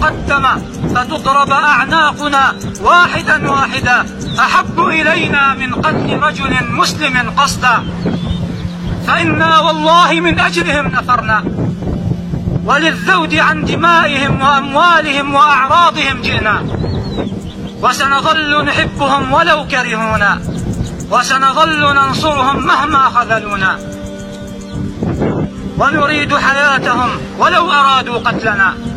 تقدم فتضرب أعناقنا واحدا واحدا أحب إلينا من قتل رجل مسلم قصدا، فإنا والله من أجلهم نفرنا، وللذود عن دمائهم وأموالهم وأعراضهم جئنا، وسنظل نحبهم ولو كرهونا، وسنظل ننصرهم مهما خذلونا، ونريد حياتهم ولو أرادوا قتلنا.